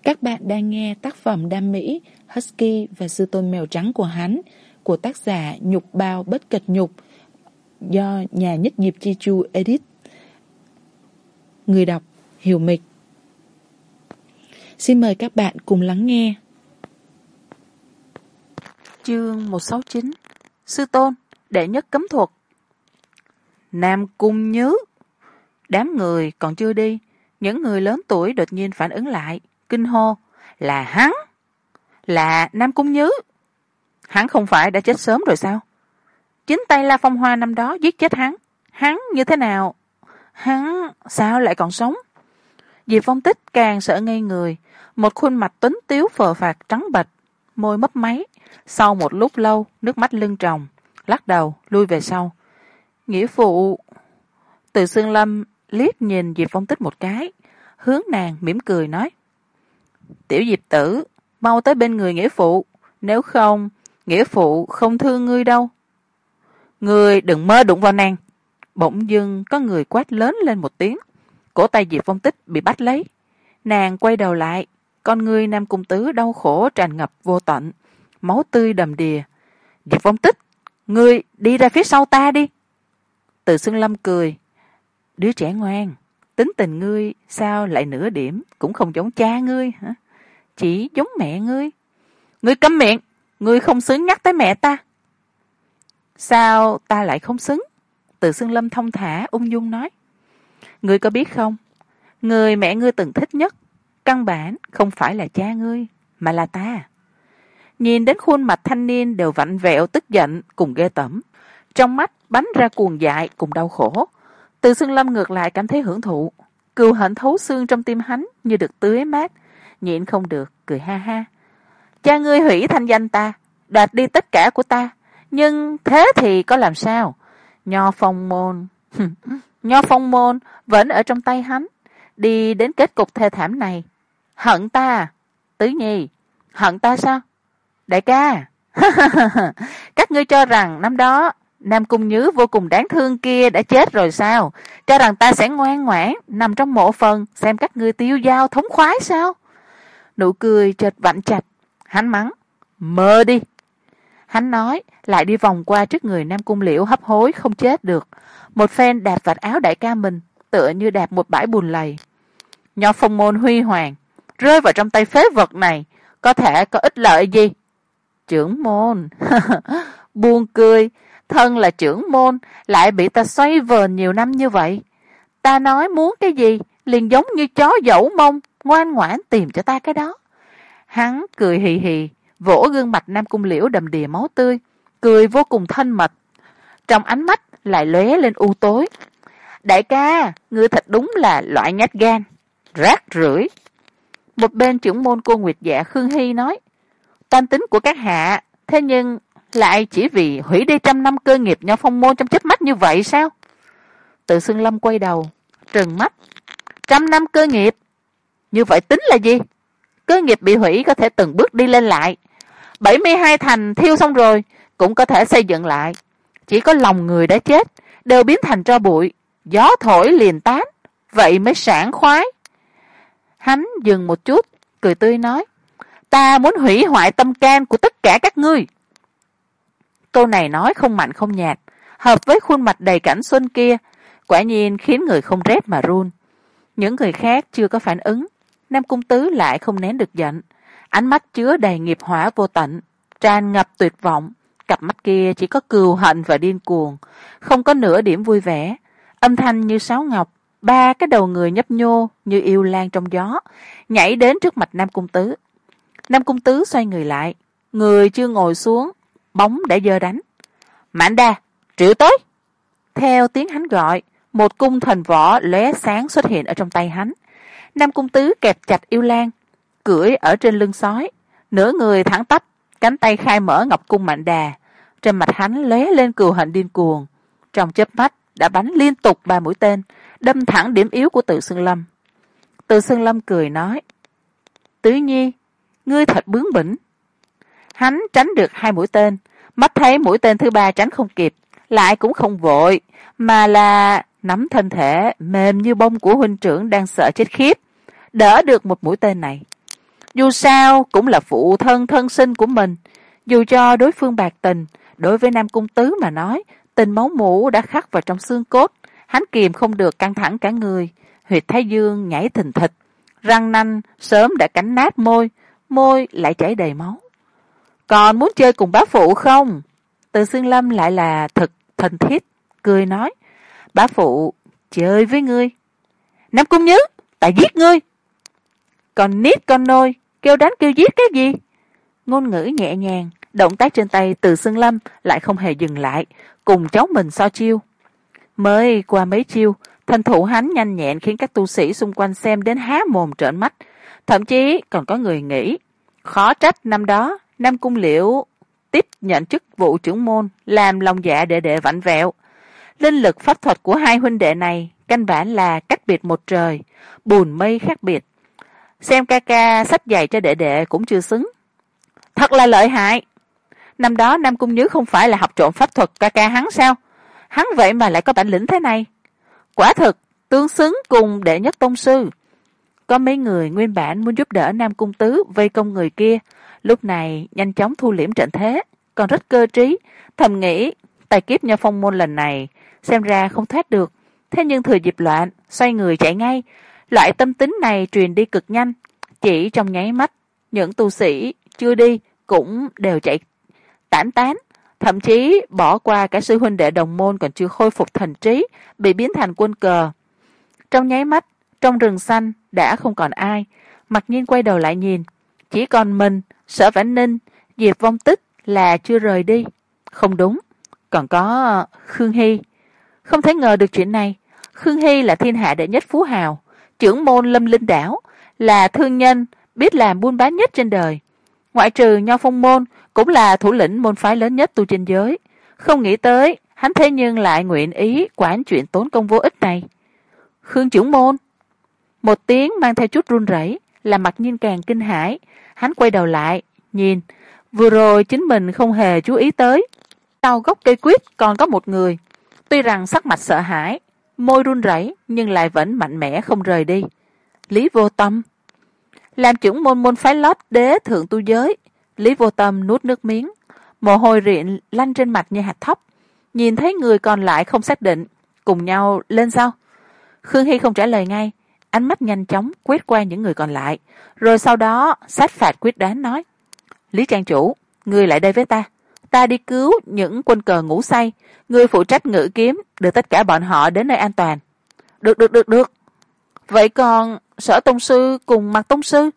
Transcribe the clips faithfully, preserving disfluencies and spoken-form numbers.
Các bạn đang nghe tác phẩm đam mỹ Husky và sư tôn mèo trắng của hắn của tác giả Nhục Bao Bất Kịch Nhục do nhà nhất nghiệp Chi Chu edit. Người đọc Hiểu Mịch. Xin mời các bạn cùng lắng nghe. Chương một trăm sáu mươi chín. Sư tôn, đệ nhất cấm thuật. Nam Cung Nhứ. Đám người còn chưa đi, những người lớn tuổi đột nhiên phản ứng lại, kinh hô: là hắn, là Nam Cung Nhứ. Hắn không phải đã chết sớm rồi sao? Chính tay La Phong Hoa năm đó giết chết hắn, hắn như thế nào? Hắn sao lại còn sống? Diệp Phong Tích càng sợ ngây người, một khuôn mặt tuấn tiếu phờ phạc trắng bệch, môi mấp máy, sau một lúc lâu nước mắt lưng tròng, lắc đầu lui về sau. Nghĩa phụ. Từ Xương Lâm liếc nhìn Diệp Phong Tích một cái, hướng nàng mỉm cười nói: tiểu Diệp tử, mau tới bên người nghĩa phụ, nếu không nghĩa phụ không thương ngươi đâu. Ngươi đừng mơ đụng vào nàng. Bỗng dưng có người quát lớn lên một tiếng, cổ tay Diệp Phong Tích bị bắt lấy. Nàng quay đầu lại, con ngươi Nam Cung Tứ đau khổ tràn ngập vô tận, máu tươi đầm đìa. Diệp Phong Tích, ngươi đi ra phía sau ta đi. Từ Xương Lâm cười: đứa trẻ ngoan, tính tình ngươi sao lại nửa điểm cũng không giống cha ngươi hả? Chỉ giống mẹ ngươi. Ngươi câm miệng, ngươi không xứng nhắc tới mẹ ta. Sao ta lại không xứng? Từ Xương Lâm thông thả ung dung nói: ngươi có biết không, người mẹ ngươi từng thích nhất căn bản không phải là cha ngươi mà là ta. Nhìn đến khuôn mặt thanh niên đều vặn vẹo tức giận cùng ghê tởm, trong mắt bắn ra cuồng dại cùng đau khổ. Từ Xương Lâm ngược lại cảm thấy hưởng thụ, cừu hận thấu xương trong tim hắn như được tưới mát, nhịn không được cười ha ha. Cha ngươi hủy thanh danh ta, đoạt đi tất cả của ta, nhưng thế thì có làm sao? Nho Phong môn Nho Phong môn vẫn ở trong tay hắn, đi đến kết cục thê thảm này. Hận ta? Tứ Nhi, hận ta sao? Đại ca, các ngươi cho rằng năm đó Nam Cung Nhứ vô cùng đáng thương kia đã chết rồi sao? Cho rằng ta sẽ ngoan ngoãn nằm trong mộ phần xem các ngươi tiêu dao thống khoái sao? Nụ cười chợt vặn chặt, hắn mắng: mơ đi. Hắn nói lại đi vòng qua trước người Nam Cung Liễu hấp hối không chết được, một phen đạp vạt áo đại ca mình tựa như đạp một bãi bùn lầy. Nho Phong môn huy hoàng rơi vào trong tay phế vật này có thể có ích lợi gì? Trưởng môn buồn cười, thân là trưởng môn lại bị ta xoay vờn nhiều năm như vậy. Ta nói muốn cái gì liền giống như chó dẫu mông, ngoan ngoãn tìm cho ta cái đó. Hắn cười hì hì vỗ gương mặt Nam Cung Liễu đầm đìa máu tươi, cười vô cùng thân mật, trong ánh mắt lại lóe lên u tối. Đại ca, ngươi thật đúng là loại nhát gan, rác rưởi. Một bên trưởng môn Cô Nguyệt Dạ Khương Hy nói: tam tính của các hạ thế nhưng lại chỉ vì hủy đi trăm năm cơ nghiệp Nho Phong môn trong chớp mắt như vậy sao? Từ Xương Lâm quay đầu trừng mắt: trăm năm cơ nghiệp như vậy tính là gì? Cơ nghiệp bị hủy có thể từng bước đi lên lại, bảy mươi hai thành thiêu xong rồi cũng có thể xây dựng lại. Chỉ có lòng người đã chết đều biến thành tro bụi, gió thổi liền tán, vậy mới sảng khoái. Hắn dừng một chút cười tươi nói: ta muốn hủy hoại tâm can của tất cả các ngươi. Câu này nói không mạnh không nhạt, hợp với khuôn mặt đầy cảnh xuân kia, quả nhiên khiến người không rét mà run. Những người khác chưa có phản ứng, Nam Cung Tứ lại không nén được giận, ánh mắt chứa đầy nghiệp hỏa vô tận, tràn ngập tuyệt vọng. Cặp mắt kia chỉ có cừu hận và điên cuồng, không có nửa điểm vui vẻ. Âm thanh như sáo ngọc, ba cái đầu người nhấp nhô như yêu lan trong gió, nhảy đến trước mặt Nam Cung Tứ. Nam Cung Tứ xoay người lại, người chưa ngồi xuống, bóng đã giơ đánh. Mãn Đa, triệu tới. Theo tiếng hắn gọi, một cung thần võ lóe sáng xuất hiện ở trong tay hắn. Nam Cung Tứ kẹp chặt yêu lan, cưỡi ở trên lưng sói, nửa người thẳng tắp, cánh tay khai mở ngọc cung Mãn Đà. Trên mặt hắn lóe lên cừu hận điên cuồng, trong chớp mắt đã bắn liên tục ba mũi tên, đâm thẳng điểm yếu của Từ Xương Lâm. Từ Xương Lâm cười nói: Tứ Nhi, ngươi thật bướng bỉnh. Hắn tránh được hai mũi tên, mắt thấy mũi tên thứ ba tránh không kịp, lại cũng không vội, mà là nắm thân thể mềm như bông của huynh trưởng đang sợ chết khiếp, đỡ được một mũi tên này. Dù sao cũng là phụ thân thân sinh của mình, dù cho đối phương bạc tình, đối với Nam Cung Tứ mà nói, tình máu mủ đã khắc vào trong xương cốt, hắn kìm không được căng thẳng cả người, huyệt thái dương nhảy thình thịch, răng nanh sớm đã cắn nát môi, môi lại chảy đầy máu. Còn muốn chơi cùng bá phụ không? Từ Xương Lâm lại là thật thân thiết, cười nói, bá phụ chơi với ngươi. Nam Cung Nhứ, ta giết ngươi. Còn nít con nôi, kêu đánh kêu giết cái gì? Ngôn ngữ nhẹ nhàng, động tác trên tay Từ Xương Lâm lại không hề dừng lại, cùng cháu mình so chiêu. Mới qua mấy chiêu, thân thủ hắn nhanh nhẹn khiến các tu sĩ xung quanh xem đến há mồm trợn mắt, thậm chí còn có người nghĩ, khó trách năm đó Nam Cung Liễu tiếp nhận chức vụ trưởng môn, làm lòng dạ đệ đệ vặn vẹo. Linh lực pháp thuật của hai huynh đệ này căn bản là cách biệt một trời, bùn mây khác biệt. Xem ca ca sách giày cho đệ đệ cũng chưa xứng. Thật là lợi hại. Năm đó Nam Cung Nhứ không phải là học trộm pháp thuật ca ca hắn sao? Hắn vậy mà lại có bản lĩnh thế này. Quả thực tương xứng cùng đệ nhất tông sư. Có mấy người nguyên bản muốn giúp đỡ Nam Cung Tứ vây công người kia, lúc này nhanh chóng thu liễm trận thế, còn rất cơ trí, thầm nghĩ tài kiếp Nho Phong môn lần này xem ra không thoát được, thế nhưng thừa dịp loạn xoay người chạy ngay. Loại tâm tính này truyền đi cực nhanh, chỉ trong nháy mắt những tu sĩ chưa đi cũng đều chạy tản tán, thậm chí bỏ qua cả sư huynh đệ đồng môn còn chưa khôi phục thần trí, bị biến thành quân cờ. Trong nháy mắt, trong rừng xanh đã không còn ai. Mặc Nhiên quay đầu lại nhìn, chỉ còn mình, Sở Vãn Ninh, Diệp Vong Tích là chưa rời đi. Không đúng, còn có Khương Hy. Không thể ngờ được chuyện này. Khương Hy là thiên hạ đệ nhất phú hào, trưởng môn Lâm Linh đảo, là thương nhân biết làm buôn bán nhất trên đời. Ngoại trừ Nho Phong môn, cũng là thủ lĩnh môn phái lớn nhất tu trên giới. Không nghĩ tới, hắn thế nhưng lại nguyện ý quản chuyện tốn công vô ích này. Khương trưởng môn. Một tiếng mang theo chút run rẩy, làm Mặc Nhiên càng kinh hãi. Hắn quay đầu lại, nhìn, vừa rồi chính mình không hề chú ý tới. Sau gốc cây quýt còn có một người. Tuy rằng sắc mặt sợ hãi, môi run rẩy nhưng lại vẫn mạnh mẽ không rời đi. Lý Vô Tâm. Làm trưởng môn môn phái lót đế thượng tu giới, Lý Vô Tâm nuốt nước miếng, mồ hôi rịn lăn trên mặt như hạt thóc. Nhìn thấy người còn lại không xác định, cùng nhau lên sao? Khương Hy không trả lời ngay, ánh mắt nhanh chóng quét qua những người còn lại, rồi sau đó sát phạt quyết đoán nói, Lý trang chủ, ngươi lại đây với ta, ta đi cứu những quân cờ ngủ say, ngươi phụ trách ngự kiếm đưa tất cả bọn họ đến nơi an toàn. Được được được được. Vậy còn Sở tông sư cùng Mạc tông sư?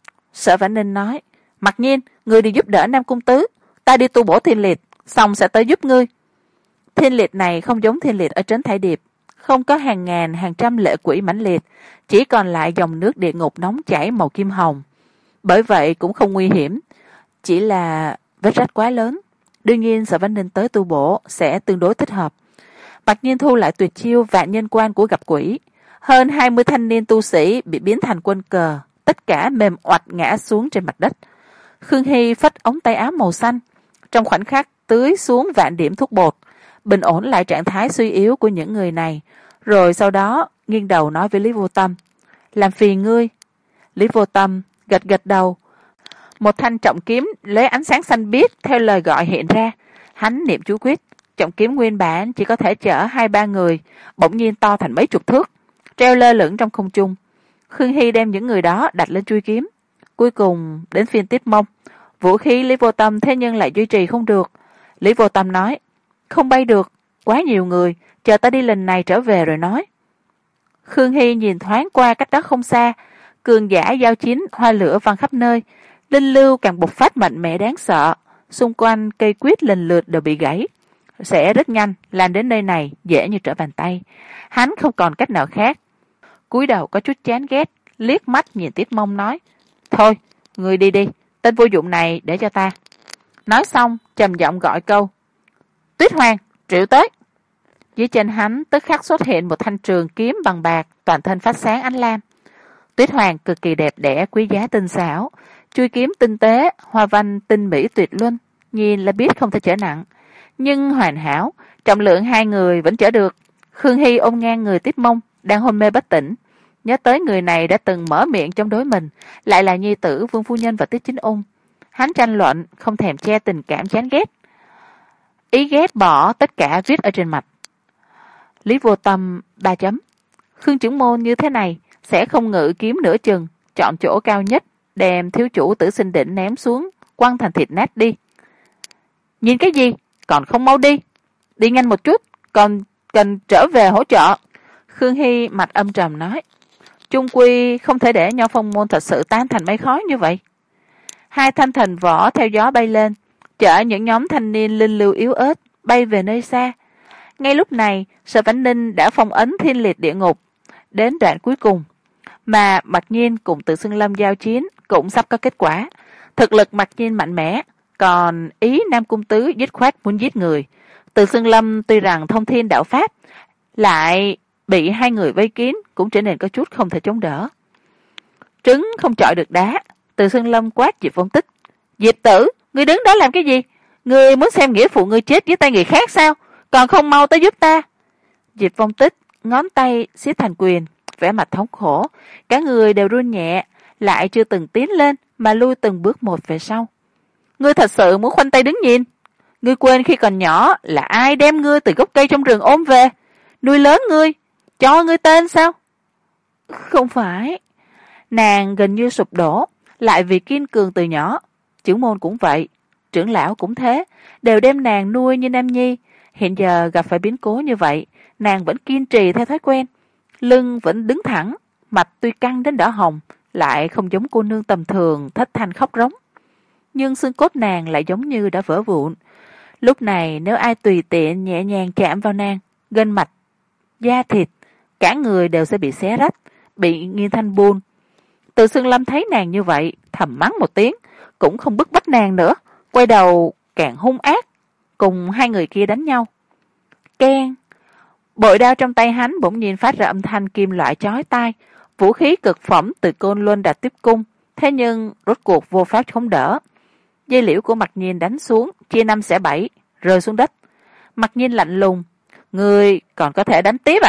Sở Vãn Ninh nói, Mặc Nhiên, ngươi đi giúp đỡ Nam Cung Tứ, ta đi tu bổ Thiên Liệt, xong sẽ tới giúp ngươi. Thiên Liệt này không giống Thiên Liệt ở trấn Thải Điệp, không có hàng ngàn hàng trăm lệ quỷ mãnh liệt, chỉ còn lại dòng nước địa ngục nóng chảy màu kim hồng. Bởi vậy cũng không nguy hiểm, chỉ là vết rách quá lớn. Đương nhiên Sở Vãn Ninh tới tu bổ sẽ tương đối thích hợp. Mặc Nhiên thu lại tuyệt chiêu vạn nhân quan của gặp quỷ. Hơn hai mươi thanh niên tu sĩ bị biến thành quân cờ, tất cả mềm oạch ngã xuống trên mặt đất. Khương Hy phất ống tay áo màu xanh, trong khoảnh khắc tưới xuống vạn điểm thuốc bột, bình ổn lại trạng thái suy yếu của những người này, rồi sau đó nghiêng đầu nói với Lý Vô Tâm, làm phiền ngươi. Lý Vô Tâm gật gật đầu. Một thanh trọng kiếm lấy ánh sáng xanh biếc theo lời gọi hiện ra, hắn niệm chú quyết, trọng kiếm nguyên bản chỉ có thể chở hai ba người, bỗng nhiên to thành mấy chục thước, treo lơ lửng trong không trung. Khương Hy đem những người đó đặt lên chuôi kiếm. Cuối cùng đến phiên Tiết Mông, vũ khí Lý Vô Tâm thế nhưng lại duy trì không được. Lý Vô Tâm nói, không bay được, quá nhiều người, chờ ta đi lần này trở về rồi nói. Khương Hy nhìn thoáng qua cách đó không xa, cường giả giao chiến hoa lửa văng khắp nơi, linh lưu càng bộc phát mạnh mẽ đáng sợ, xung quanh cây quýt lần lượt đều bị gãy. Sẽ rất nhanh làm đến nơi này dễ như trở bàn tay. Hắn không còn cách nào khác, cúi đầu có chút chán ghét, liếc mắt nhìn Tiết Mông nói, thôi người đi đi, tên vô dụng này để cho ta. Nói xong trầm giọng gọi câu, Tuyết Hoàng triệu tới. Dưới chân hắn tức khắc xuất hiện một thanh trường kiếm bằng bạc, toàn thân phát sáng ánh lam. Tuyết Hoàng cực kỳ đẹp đẽ, quý giá tinh xảo, chuôi kiếm tinh tế, hoa văn tinh mỹ tuyệt luân, nhìn là biết không thể chở nặng, nhưng hoàn hảo, trọng lượng hai người vẫn chở được. Khương Hy ôm ngang người Tiết Mông đang hôn mê bất tỉnh, nhớ tới người này đã từng mở miệng chống đối mình, lại là nhi tử Vương phu nhân và Tiết Chính Ung. Hắn tranh luận, không thèm che tình cảm chán ghét. Ý ghét bỏ tất cả viết ở trên mặt. Lý Vô Tâm ba chấm. Khương trưởng môn như thế này sẽ không ngự kiếm nửa chừng, chọn chỗ cao nhất, đem thiếu chủ Tử Sinh Đỉnh ném xuống, quăng thành thịt nát đi. Nhìn cái gì, còn không mau đi. Đi nhanh một chút, còn cần trở về hỗ trợ. Khương Hy mặt âm trầm nói. Chung quy không thể để Nho Phong môn thật sự tan thành mây khói như vậy. Hai thanh thần võ theo gió bay lên, chở những nhóm thanh niên linh lưu yếu ớt bay về nơi xa. Ngay lúc này, Sở Vãnh Ninh đã phong ấn Thiên Liệt Địa Ngục đến đoạn cuối cùng, mà Mặc Nhiên cùng Từ Xưng Lâm giao chiến cũng sắp có kết quả. Thực lực Mặc Nhiên mạnh mẽ, còn ý Nam Cung Tứ dứt khoát muốn giết người. Từ Xưng Lâm tuy rằng thông thiên đạo pháp, lại bị hai người vây kín, cũng trở nên có chút không thể chống đỡ. Trứng không chọi được đá, Từ Xưng Lâm quát Diệp Phong Tích. Diệp tử, ngươi đứng đó làm cái gì? Ngươi muốn xem nghĩa phụ ngươi chết dưới tay người khác sao? Còn không mau tới giúp ta. Diệp Phong Tích ngón tay siết thành quyền, vẻ mặt thống khổ, cả người đều run nhẹ, lại chưa từng tiến lên mà lui từng bước một về sau. Ngươi thật sự muốn khoanh tay đứng nhìn? Ngươi quên khi còn nhỏ là ai đem ngươi từ gốc cây trong rừng ôm về, nuôi lớn ngươi, cho ngươi tên sao? Không phải. Nàng gần như sụp đổ, lại vì kiên cường từ nhỏ. Trưởng môn cũng vậy, trưởng lão cũng thế, đều đem nàng nuôi như nam nhi. Hiện giờ gặp phải biến cố như vậy, nàng vẫn kiên trì theo thói quen, lưng vẫn đứng thẳng, mặt tuy căng đến đỏ hồng, lại không giống cô nương tầm thường thất thanh khóc rống. Nhưng xương cốt nàng lại giống như đã vỡ vụn. Lúc này nếu ai tùy tiện nhẹ nhàng chạm vào nàng, gân mạch, da thịt, cả người đều sẽ bị xé rách, bị nghiền thành bùn. Từ Xưng Lâm thấy nàng như vậy, thầm mắng một tiếng, cũng không bức bách nàng nữa, quay đầu càng hung ác, cùng hai người kia đánh nhau. Keng! Bội đao trong tay hắn bỗng nhiên phát ra âm thanh kim loại chói tai, vũ khí cực phẩm từ Côn Luân Đạt Tiếp Cung, thế nhưng rốt cuộc vô pháp chống đỡ. Dây liễu của Mặc Nhiên đánh xuống, chia năm xẻ bảy, rơi xuống đất. Mặc Nhiên lạnh lùng, ngươi còn có thể đánh tiếp à?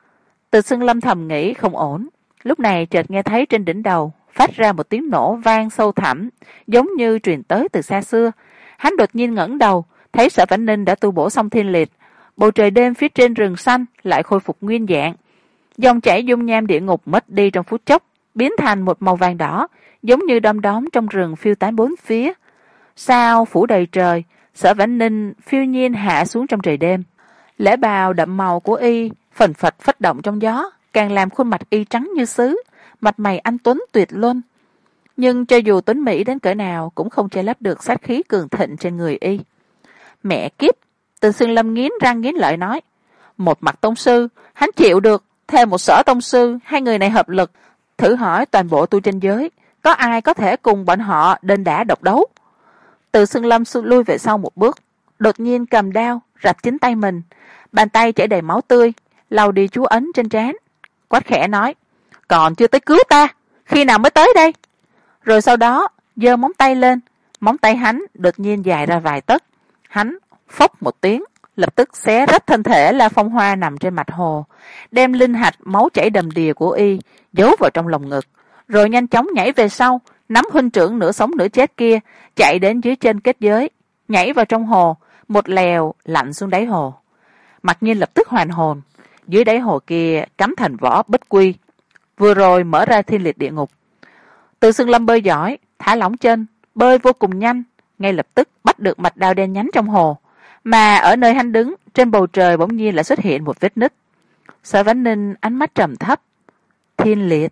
Từ Xưng Lâm thầm nghĩ không ổn, lúc này chợt nghe thấy trên đỉnh đầu phát ra một tiếng nổ vang sâu thẳm, giống như truyền tới từ xa xưa. Hắn đột nhiên ngẩng đầu, thấy Sở Vãnh Ninh đã tu bổ xong Thiên Liệt, bầu trời đêm phía trên rừng xanh lại khôi phục nguyên dạng. Dòng chảy dung nham địa ngục mất đi trong phút chốc, biến thành một màu vàng đỏ, giống như đom đóm trong rừng phiêu tán bốn phía. Sao phủ đầy trời, Sở Vãnh Ninh phiêu nhiên hạ xuống trong trời đêm. Lễ bào đậm màu của y phần phật phất động trong gió, càng làm khuôn mặt y trắng như sứ, mặt mày anh tuấn tuyệt luân. Nhưng cho dù tuấn mỹ đến cỡ nào cũng không che lấp được sát khí cường thịnh trên người y. Mẹ kiếp! Từ Xưng Lâm nghiến răng nghiến lợi nói. Một mặt tông sư, hắn chịu được, thêm một sở tông sư, hai người này hợp lực, thử hỏi toàn bộ tu chân giới, có ai có thể cùng bọn họ đền đả độc đấu? Từ Xưng Lâm lui về sau một bước, đột nhiên cầm đao, rạch chính tay mình, bàn tay chảy đầy máu tươi, lau đi chú ấn trên trán, quát khẽ nói, còn chưa tới cứu ta, khi nào mới tới đây? Rồi sau đó, giơ móng tay lên, móng tay hắn đột nhiên dài ra vài tấc, hắn phốc một tiếng, lập tức xé rách thân thể La Phong Hoa nằm trên mặt hồ, đem linh hạch máu chảy đầm đìa của y giấu vào trong lồng ngực, rồi nhanh chóng nhảy về sau, nắm huynh trưởng nửa sống nửa chết kia, chạy đến dưới chân kết giới, nhảy vào trong hồ, một lèo lặn xuống đáy hồ. Mặc Nhiên lập tức hoàn hồn, dưới đáy hồ kia cắm thành vỏ bích quy, vừa rồi mở ra Thiên Liệt Địa Ngục. Từ Xưng Lâm bơi giỏi, thả lỏng chân, bơi vô cùng nhanh, ngay lập tức bắt được mạch đao đen nhánh trong hồ, mà ở nơi hắn đứng, trên bầu trời bỗng nhiên lại xuất hiện một vết nứt. Sở Vãnh Ninh ánh mắt trầm thấp. Thiên Liệt.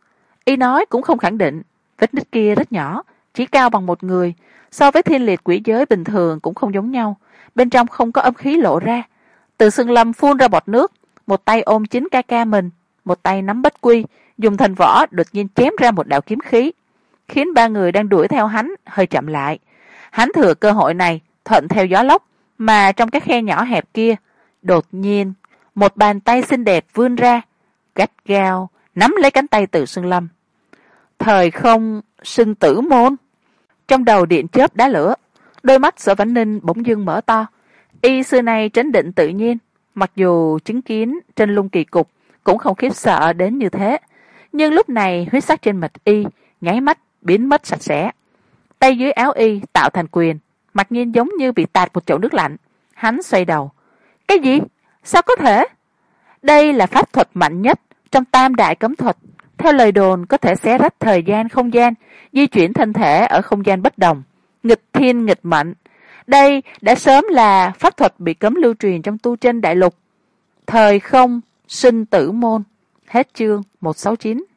Y nói cũng không khẳng định, vết nứt kia rất nhỏ, chỉ cao bằng một người, so với Thiên Liệt quỷ giới bình thường cũng không giống nhau, bên trong không có âm khí lộ ra. Từ Xưng Lâm phun ra bọt nước, một tay ôm chính ca ca mình, một tay nắm bích quy, dùng thành võ đột nhiên chém ra một đạo kiếm khí, khiến ba người đang đuổi theo hắn hơi chậm lại. Hắn thừa cơ hội này, thuận theo gió lốc, mà trong cái khe nhỏ hẹp kia, đột nhiên, một bàn tay xinh đẹp vươn ra, gắt gao, nắm lấy cánh tay Từ Xưng Lâm. Thời không sinh tử môn. Trong đầu điện chớp đá lửa, đôi mắt Sở Vãnh Ninh bỗng dưng mở to. Y xưa nay trấn định tự nhiên, mặc dù chứng kiến trên lung kỳ cục, cũng không khiếp sợ đến như thế. Nhưng lúc này huyết sắc trên mặt y nháy mắt biến mất sạch sẽ. Tay dưới áo y tạo thành quyền, mặc nhiên giống như bị tạt một chậu nước lạnh. Hắn xoay đầu. Cái gì? Sao có thể? Đây là pháp thuật mạnh nhất trong tam đại cấm thuật. Theo lời đồn có thể xé rách thời gian không gian, di chuyển thân thể ở không gian bất đồng, nghịch thiên nghịch mệnh. Đây đã sớm là pháp thuật bị cấm lưu truyền trong tu chân đại lục. Thời không sinh tử môn. Hết chương một trăm sáu mươi chín.